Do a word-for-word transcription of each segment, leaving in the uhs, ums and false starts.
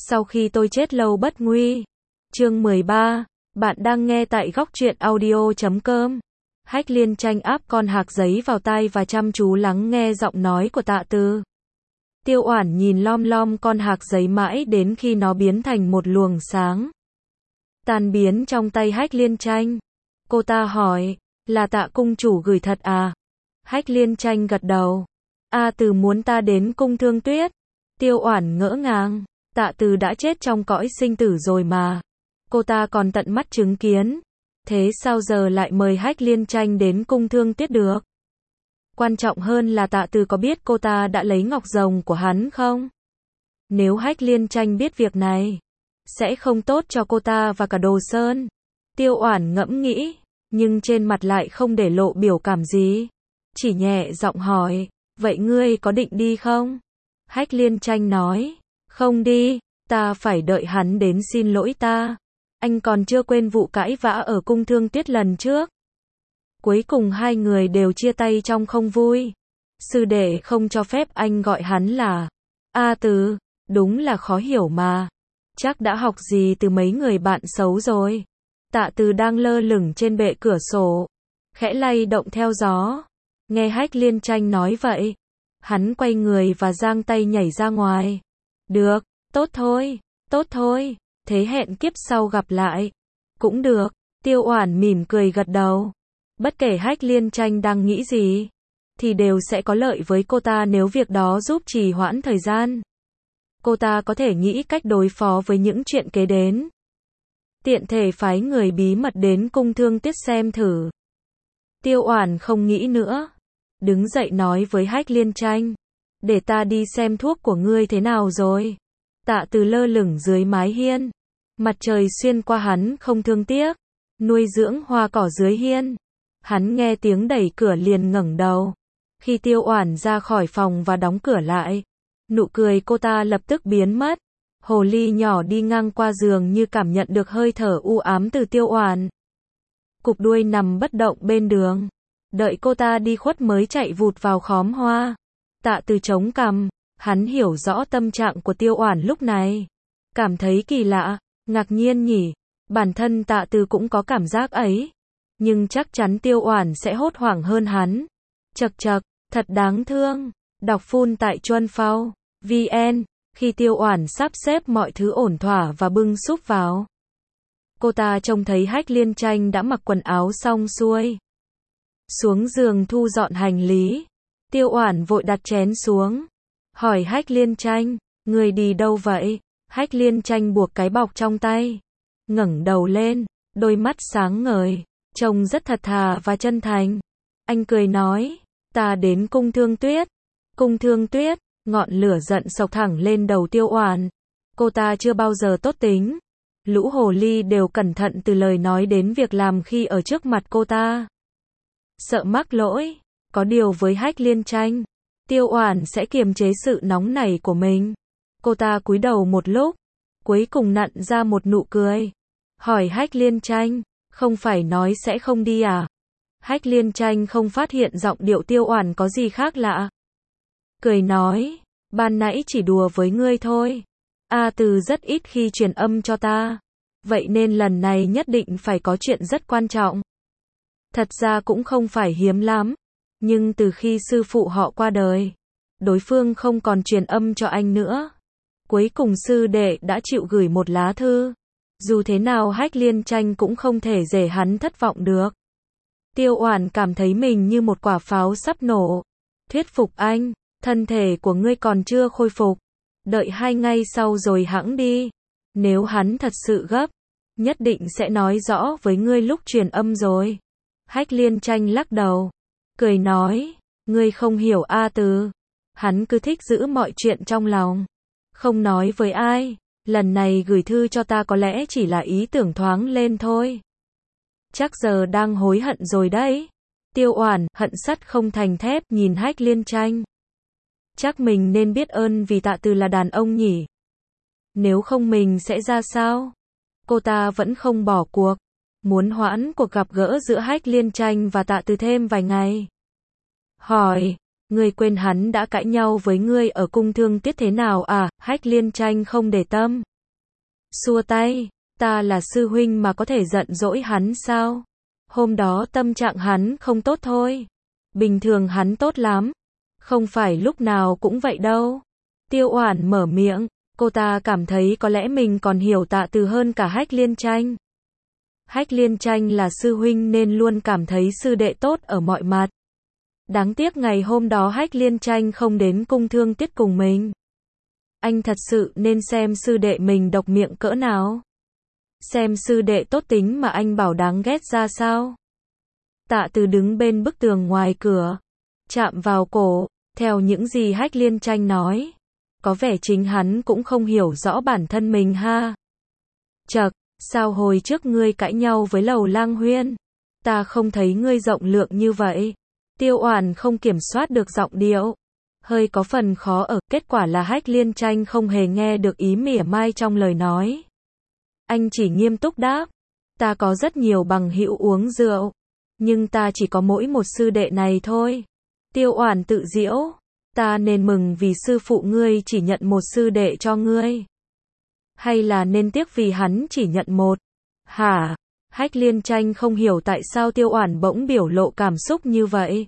Sau khi tôi chết lâu bất nguy. Chương mười ba. Bạn đang nghe tại góc truyện audio chấm com. Hách Liên Tranh áp con hạc giấy vào tai và chăm chú lắng nghe giọng nói của Tạ Từ. Tiêu Oản nhìn lom lom con hạc giấy mãi đến khi nó biến thành một luồng sáng. Tan biến trong tay Hách Liên Tranh. Cô ta hỏi, là Tạ cung chủ gửi thật à? Hách Liên Tranh gật đầu. A Từ muốn ta đến cung Thương Tuyết. Tiêu Oản ngỡ ngàng, Tạ Từ đã chết trong cõi sinh tử rồi mà. Cô ta còn tận mắt chứng kiến. Thế sao giờ lại mời Hách Liên Tranh đến cung Thương Tuyết được? Quan trọng hơn là Tạ Từ có biết cô ta đã lấy ngọc rồng của hắn không? Nếu Hách Liên Tranh biết việc này, sẽ không tốt cho cô ta và cả Đồ Sơn. Tiêu Oản ngẫm nghĩ, nhưng trên mặt lại không để lộ biểu cảm gì. Chỉ nhẹ giọng hỏi, vậy ngươi có định đi không? Hách Liên Tranh nói, không đi, ta phải đợi hắn đến xin lỗi ta. Anh còn chưa quên vụ cãi vã ở cung Thương Tuyết lần trước. Cuối cùng hai người đều chia tay trong không vui. Sư đệ không cho phép anh gọi hắn là A Từ, đúng là khó hiểu mà. Chắc đã học gì từ mấy người bạn xấu rồi. Tạ Từ đang lơ lửng trên bệ cửa sổ, khẽ lay động theo gió. Nghe Hách Liên Tranh nói vậy, hắn quay người và giang tay nhảy ra ngoài. Được, tốt thôi, tốt thôi, thế hẹn kiếp sau gặp lại. Cũng được, Tiêu Oản mỉm cười gật đầu. Bất kể Hách Liên Tranh đang nghĩ gì, thì đều sẽ có lợi với cô ta nếu việc đó giúp trì hoãn thời gian. Cô ta có thể nghĩ cách đối phó với những chuyện kế đến. Tiện thể phái người bí mật đến cung Thương Tuyết xem thử. Tiêu Oản không nghĩ nữa, đứng dậy nói với Hách Liên Tranh, để ta đi xem thuốc của ngươi thế nào rồi. Tạ Từ lơ lửng dưới mái hiên, mặt trời xuyên qua hắn không thương tiếc, nuôi dưỡng hoa cỏ dưới hiên. Hắn nghe tiếng đẩy cửa liền ngẩng đầu. Khi Tiêu Oản ra khỏi phòng và đóng cửa lại, nụ cười cô ta lập tức biến mất. Hồ ly nhỏ đi ngang qua giường như cảm nhận được hơi thở u ám từ Tiêu Oản. Cục đuôi nằm bất động bên đường, đợi cô ta đi khuất mới chạy vụt vào khóm hoa. Tạ Từ chống cằm, hắn hiểu rõ tâm trạng của Tiêu Oản lúc này. Cảm thấy kỳ lạ, ngạc nhiên nhỉ, bản thân Tạ Từ cũng có cảm giác ấy. Nhưng chắc chắn Tiêu Oản sẽ hốt hoảng hơn hắn. Chậc chậc, thật đáng thương. Đọc phun tại Chuân Phao vn. Khi Tiêu Oản sắp xếp mọi thứ ổn thỏa và bưng súp vào, cô ta trông thấy Hách Liên Tranh đã mặc quần áo xong xuôi, xuống giường thu dọn hành lý. Tiêu Oản vội đặt chén xuống, hỏi Hách Liên Tranh, người đi đâu vậy? Hách Liên Tranh buộc cái bọc trong tay, ngẩng đầu lên, đôi mắt sáng ngời, trông rất thật thà và chân thành. Anh cười nói, ta đến cung Thương Tuyết. Cung Thương Tuyết. Ngọn lửa giận xộc thẳng lên đầu Tiêu Oản. Cô ta chưa bao giờ tốt tính. Lũ hồ ly đều cẩn thận từ lời nói đến việc làm khi ở trước mặt cô ta. Sợ mắc lỗi. Có điều với Hách Liên Tranh, Tiêu Oản sẽ kiềm chế sự nóng nảy của mình. Cô ta cúi đầu một lúc, cuối cùng nặn ra một nụ cười. Hỏi Hách Liên Tranh, không phải nói sẽ không đi à? Hách Liên Tranh không phát hiện giọng điệu Tiêu Oản có gì khác lạ. Cười nói, ban nãy chỉ đùa với ngươi thôi. A Từ rất ít khi truyền âm cho ta. Vậy nên lần này nhất định phải có chuyện rất quan trọng. Thật ra cũng không phải hiếm lắm. Nhưng từ khi sư phụ họ qua đời, đối phương không còn truyền âm cho anh nữa. Cuối cùng sư đệ đã chịu gửi một lá thư. Dù thế nào Hách Liên Tranh cũng không thể để hắn thất vọng được. Tiêu Oản cảm thấy mình như một quả pháo sắp nổ. Thuyết phục anh, thân thể của ngươi còn chưa khôi phục. Đợi hai ngày sau rồi hẵng đi. Nếu hắn thật sự gấp, nhất định sẽ nói rõ với ngươi lúc truyền âm rồi. Hách Liên Tranh lắc đầu, cười nói, ngươi không hiểu A Từ. Hắn cứ thích giữ mọi chuyện trong lòng, không nói với ai. Lần này gửi thư cho ta có lẽ chỉ là ý tưởng thoáng lên thôi. Chắc giờ đang hối hận rồi đấy. Tiêu Oản hận sắt không thành thép nhìn Hách Liên Tranh. Chắc mình nên biết ơn vì Tạ Từ là đàn ông nhỉ. Nếu không mình sẽ ra sao? Cô ta vẫn không bỏ cuộc, muốn hoãn cuộc gặp gỡ giữa Hách Liên Tranh và Tạ Từ thêm vài ngày. Hỏi, ngươi quên hắn đã cãi nhau với ngươi ở cung Thương Tuyết thế nào à? Hách Liên Tranh không để tâm, xua tay, ta là sư huynh mà có thể giận dỗi hắn sao? Hôm đó tâm trạng hắn không tốt thôi. Bình thường hắn tốt lắm. Không phải lúc nào cũng vậy đâu. Tiêu Oản mở miệng, cô ta cảm thấy có lẽ mình còn hiểu Tạ Từ hơn cả Hách Liên Tranh. Hách Liên Tranh là sư huynh nên luôn cảm thấy sư đệ tốt ở mọi mặt. Đáng tiếc ngày hôm đó Hách Liên Tranh không đến cung thương tiết cùng mình. Anh thật sự nên xem sư đệ mình độc miệng cỡ nào. Xem sư đệ tốt tính mà anh bảo đáng ghét ra sao. Tạ Từ đứng bên bức tường ngoài cửa, chạm vào cổ, theo những gì Hách Liên Tranh nói. Có vẻ chính hắn cũng không hiểu rõ bản thân mình ha. Chậc, sao hồi trước ngươi cãi nhau với Lầu Lang Huyên? Ta không thấy ngươi rộng lượng như vậy. Tiêu Oản không kiểm soát được giọng điệu. Hơi có phần khó ở, kết quả là Hách Liên Tranh không hề nghe được ý mỉa mai trong lời nói. Anh chỉ nghiêm túc đáp. Ta có rất nhiều bằng hữu uống rượu. Nhưng ta chỉ có mỗi một sư đệ này thôi. Tiêu Oản tự giễu. Ta nên mừng vì sư phụ ngươi chỉ nhận một sư đệ cho ngươi. Hay là nên tiếc vì hắn chỉ nhận một? Hả? Hách Liên Tranh không hiểu tại sao Tiêu Oản bỗng biểu lộ cảm xúc như vậy.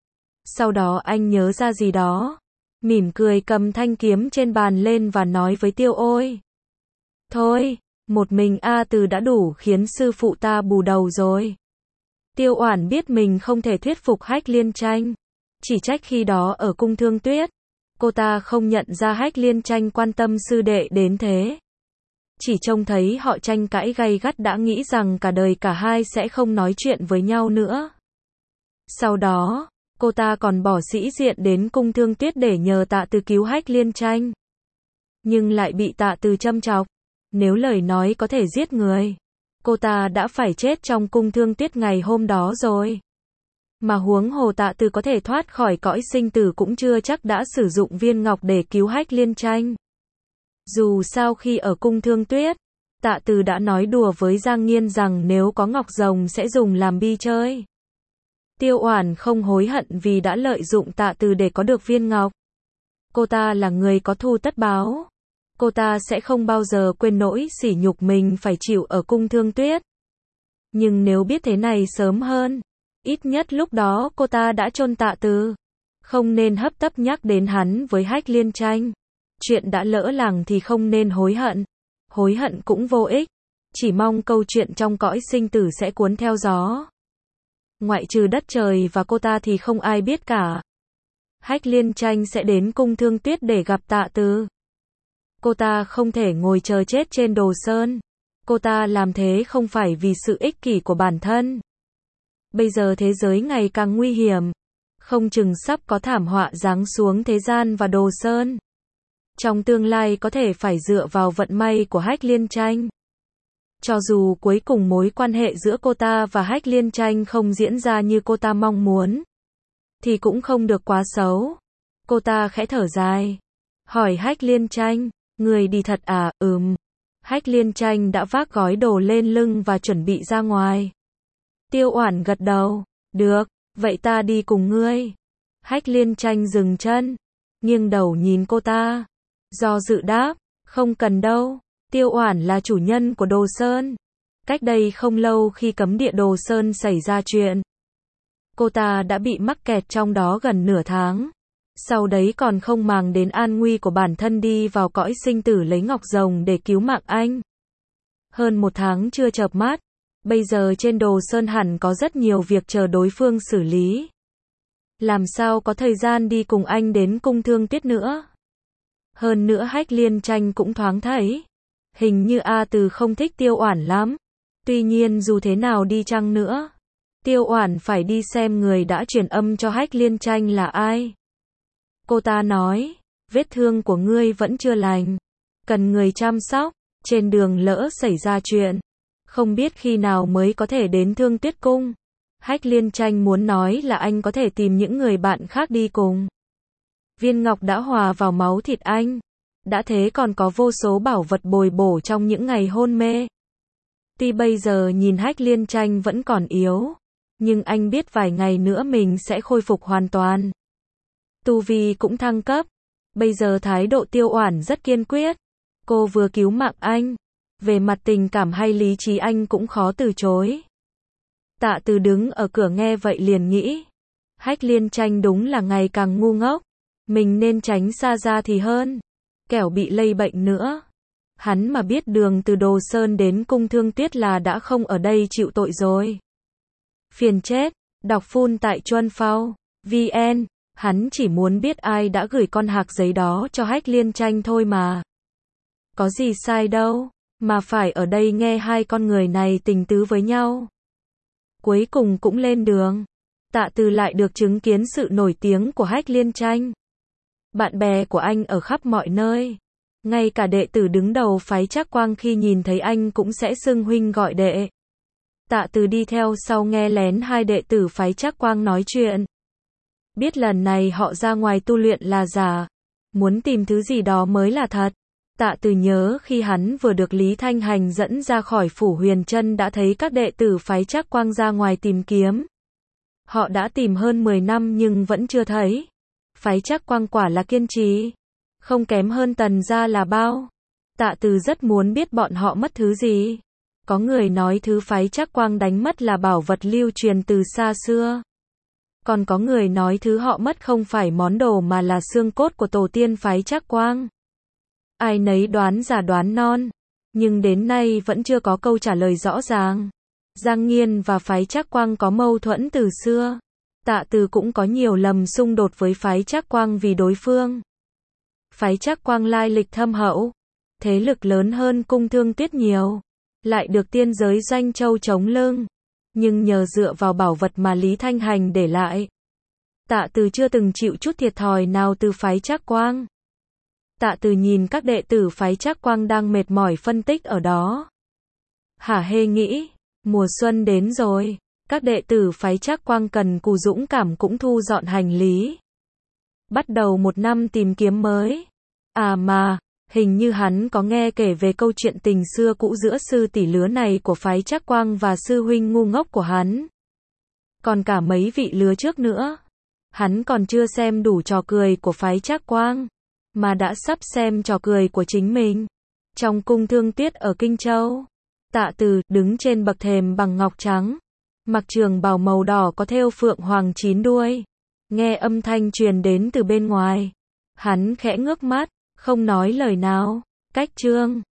Sau đó anh nhớ ra gì đó. Mỉm cười cầm thanh kiếm trên bàn lên và nói với Tiêu Ôi. Thôi, một mình A Từ đã đủ khiến sư phụ ta bù đầu rồi. Tiêu Oản biết mình không thể thuyết phục Hách Liên Tranh. Chỉ trách khi đó ở cung Thương Tuyết, cô ta không nhận ra Hách Liên Tranh quan tâm sư đệ đến thế. Chỉ trông thấy họ tranh cãi gay gắt đã nghĩ rằng cả đời cả hai sẽ không nói chuyện với nhau nữa. Sau đó, cô ta còn bỏ sĩ diện đến cung Thương Tuyết để nhờ Tạ Từ cứu Hách Liên Tranh. Nhưng lại bị Tạ Từ châm chọc. Nếu lời nói có thể giết người, cô ta đã phải chết trong cung Thương Tuyết ngày hôm đó rồi. Mà huống hồ Tạ Từ có thể thoát khỏi cõi sinh tử cũng chưa chắc đã sử dụng viên ngọc để cứu Hách Liên Tranh. Dù sao khi ở cung Thương Tuyết, Tạ Từ đã nói đùa với Giang Nghiên rằng nếu có ngọc rồng sẽ dùng làm bi chơi. Tiêu Oản không hối hận vì đã lợi dụng Tạ Từ để có được viên ngọc. Cô ta là người có thù tất báo. Cô ta sẽ không bao giờ quên nỗi sỉ nhục mình phải chịu ở cung Thương Tuyết. Nhưng nếu biết thế này sớm hơn, ít nhất lúc đó cô ta đã chôn Tạ Từ. Không nên hấp tấp nhắc đến hắn với Hách Liên Tranh. Chuyện đã lỡ làng thì không nên hối hận. Hối hận cũng vô ích. Chỉ mong câu chuyện trong cõi sinh tử sẽ cuốn theo gió. Ngoại trừ đất trời và cô ta thì không ai biết cả. Hách Liên Tranh sẽ đến cung Thương Tuyết để gặp Tạ Từ. Cô ta không thể ngồi chờ chết trên Đồ Sơn. Cô ta làm thế không phải vì sự ích kỷ của bản thân. Bây giờ thế giới ngày càng nguy hiểm. Không chừng sắp có thảm họa giáng xuống thế gian và Đồ Sơn. Trong tương lai có thể phải dựa vào vận may của Hách Liên Tranh. Cho dù cuối cùng mối quan hệ giữa cô ta và Hách Liên Tranh không diễn ra như cô ta mong muốn, thì cũng không được quá xấu. Cô ta khẽ thở dài. Hỏi Hách Liên Tranh, người đi thật à? Ừm. Hách Liên Tranh đã vác gói đồ lên lưng và chuẩn bị ra ngoài. Tiêu Oản gật đầu. Được, vậy ta đi cùng ngươi. Hách Liên Tranh dừng chân, nghiêng đầu nhìn cô ta. Do dự đáp, không cần đâu. Tiêu Oản là chủ nhân của Đồ Sơn. Cách đây không lâu khi cấm địa Đồ Sơn xảy ra chuyện, cô ta đã bị mắc kẹt trong đó gần nửa tháng. Sau đấy còn không màng đến an nguy của bản thân đi vào cõi sinh tử lấy ngọc rồng để cứu mạng anh. Hơn một tháng chưa chợp mắt, bây giờ trên Đồ Sơn hẳn có rất nhiều việc chờ đối phương xử lý. Làm sao có thời gian đi cùng anh đến cung Thương Tuyết nữa. Hơn nữa Hách Liên Tranh cũng thoáng thấy, hình như A Từ không thích Tiêu Oản lắm. Tuy nhiên dù thế nào đi chăng nữa, Tiêu Oản phải đi xem người đã truyền âm cho Hách Liên Tranh là ai. Cô ta nói, vết thương của ngươi vẫn chưa lành, cần người chăm sóc, trên đường lỡ xảy ra chuyện, không biết khi nào mới có thể đến Thương Tuyết Cung. Hách Liên Tranh muốn nói là anh có thể tìm những người bạn khác đi cùng. Viên ngọc đã hòa vào máu thịt anh, đã thế còn có vô số bảo vật bồi bổ trong những ngày hôn mê. Tuy bây giờ nhìn Hách Liên Tranh vẫn còn yếu, nhưng anh biết vài ngày nữa mình sẽ khôi phục hoàn toàn. Tu vi cũng thăng cấp. Bây giờ thái độ Tiêu Oản rất kiên quyết. Cô vừa cứu mạng anh, Về mặt tình cảm hay lý trí anh cũng khó từ chối. Tạ Từ đứng ở cửa nghe vậy liền nghĩ. Hách Liên Tranh đúng là ngày càng ngu ngốc. Mình nên tránh xa ra thì hơn. Kẻo bị lây bệnh nữa. Hắn mà biết đường từ Đồ Sơn đến Cung Thương Tuyết là đã không ở đây chịu tội rồi. Phiền chết. Đọc full tại Chuân Phao. vn. Hắn chỉ muốn biết ai đã gửi con hạc giấy đó cho Hách Liên Tranh thôi mà. Có gì sai đâu. Mà phải ở đây nghe hai con người này tình tứ với nhau. Cuối cùng cũng lên đường. Tạ Từ lại được chứng kiến sự nổi tiếng của Hách Liên Tranh. Bạn bè của anh ở khắp mọi nơi. Ngay cả đệ tử đứng đầu phái Trác Quang khi nhìn thấy anh cũng sẽ xưng huynh gọi đệ. Tạ Từ đi theo sau nghe lén hai đệ tử phái Trác Quang nói chuyện. Biết lần này họ ra ngoài tu luyện là giả. Muốn tìm thứ gì đó mới là thật. Tạ Từ nhớ khi hắn vừa được Lý Thanh Hành dẫn ra khỏi phủ Huyền Trân đã thấy các đệ tử phái Trác Quang ra ngoài tìm kiếm. Họ đã tìm hơn mười năm nhưng vẫn chưa thấy. Phái Trác Quang quả là kiên trì. Không kém hơn Tần gia là bao. Tạ Từ rất muốn biết bọn họ mất thứ gì. Có người nói thứ phái Trác Quang đánh mất là bảo vật lưu truyền từ xa xưa. Còn có người nói thứ họ mất không phải món đồ mà là xương cốt của tổ tiên phái Trác Quang. Ai nấy đoán già đoán non. Nhưng đến nay vẫn chưa có câu trả lời rõ ràng. Giang Nghiên và phái Trác Quang có mâu thuẫn từ xưa. Tạ Từ cũng có nhiều lầm xung đột với phái Trác Quang vì đối phương. Phái Trác Quang lai lịch thâm hậu. Thế lực lớn hơn Cung Thương Tuyết nhiều. Lại được tiên giới Doanh Châu chống lưng. Nhưng nhờ dựa vào bảo vật mà Lý Thanh Hành để lại. Tạ Từ chưa từng chịu chút thiệt thòi nào từ phái Trác Quang. Tạ Từ nhìn các đệ tử phái Trác Quang đang mệt mỏi phân tích ở đó. Hả hê nghĩ, mùa xuân đến rồi, các đệ tử phái Trác Quang cần cù dũng cảm cũng thu dọn hành lý. Bắt đầu một năm tìm kiếm mới. À mà, hình như hắn có nghe kể về câu chuyện tình xưa cũ giữa sư tỷ lứa này của phái Trác Quang và sư huynh ngu ngốc của hắn. Còn cả mấy vị lứa trước nữa. Hắn còn chưa xem đủ trò cười của phái Trác Quang. Mà đã sắp xem trò cười của chính mình. Trong Cung Thương Tuyết ở Kinh Châu, Tạ Từ đứng trên bậc thềm bằng ngọc trắng, mặc trường bào màu đỏ có thêu phượng hoàng chín đuôi. Nghe âm thanh truyền đến từ bên ngoài, hắn khẽ ngước mắt, không nói lời nào. Cách chương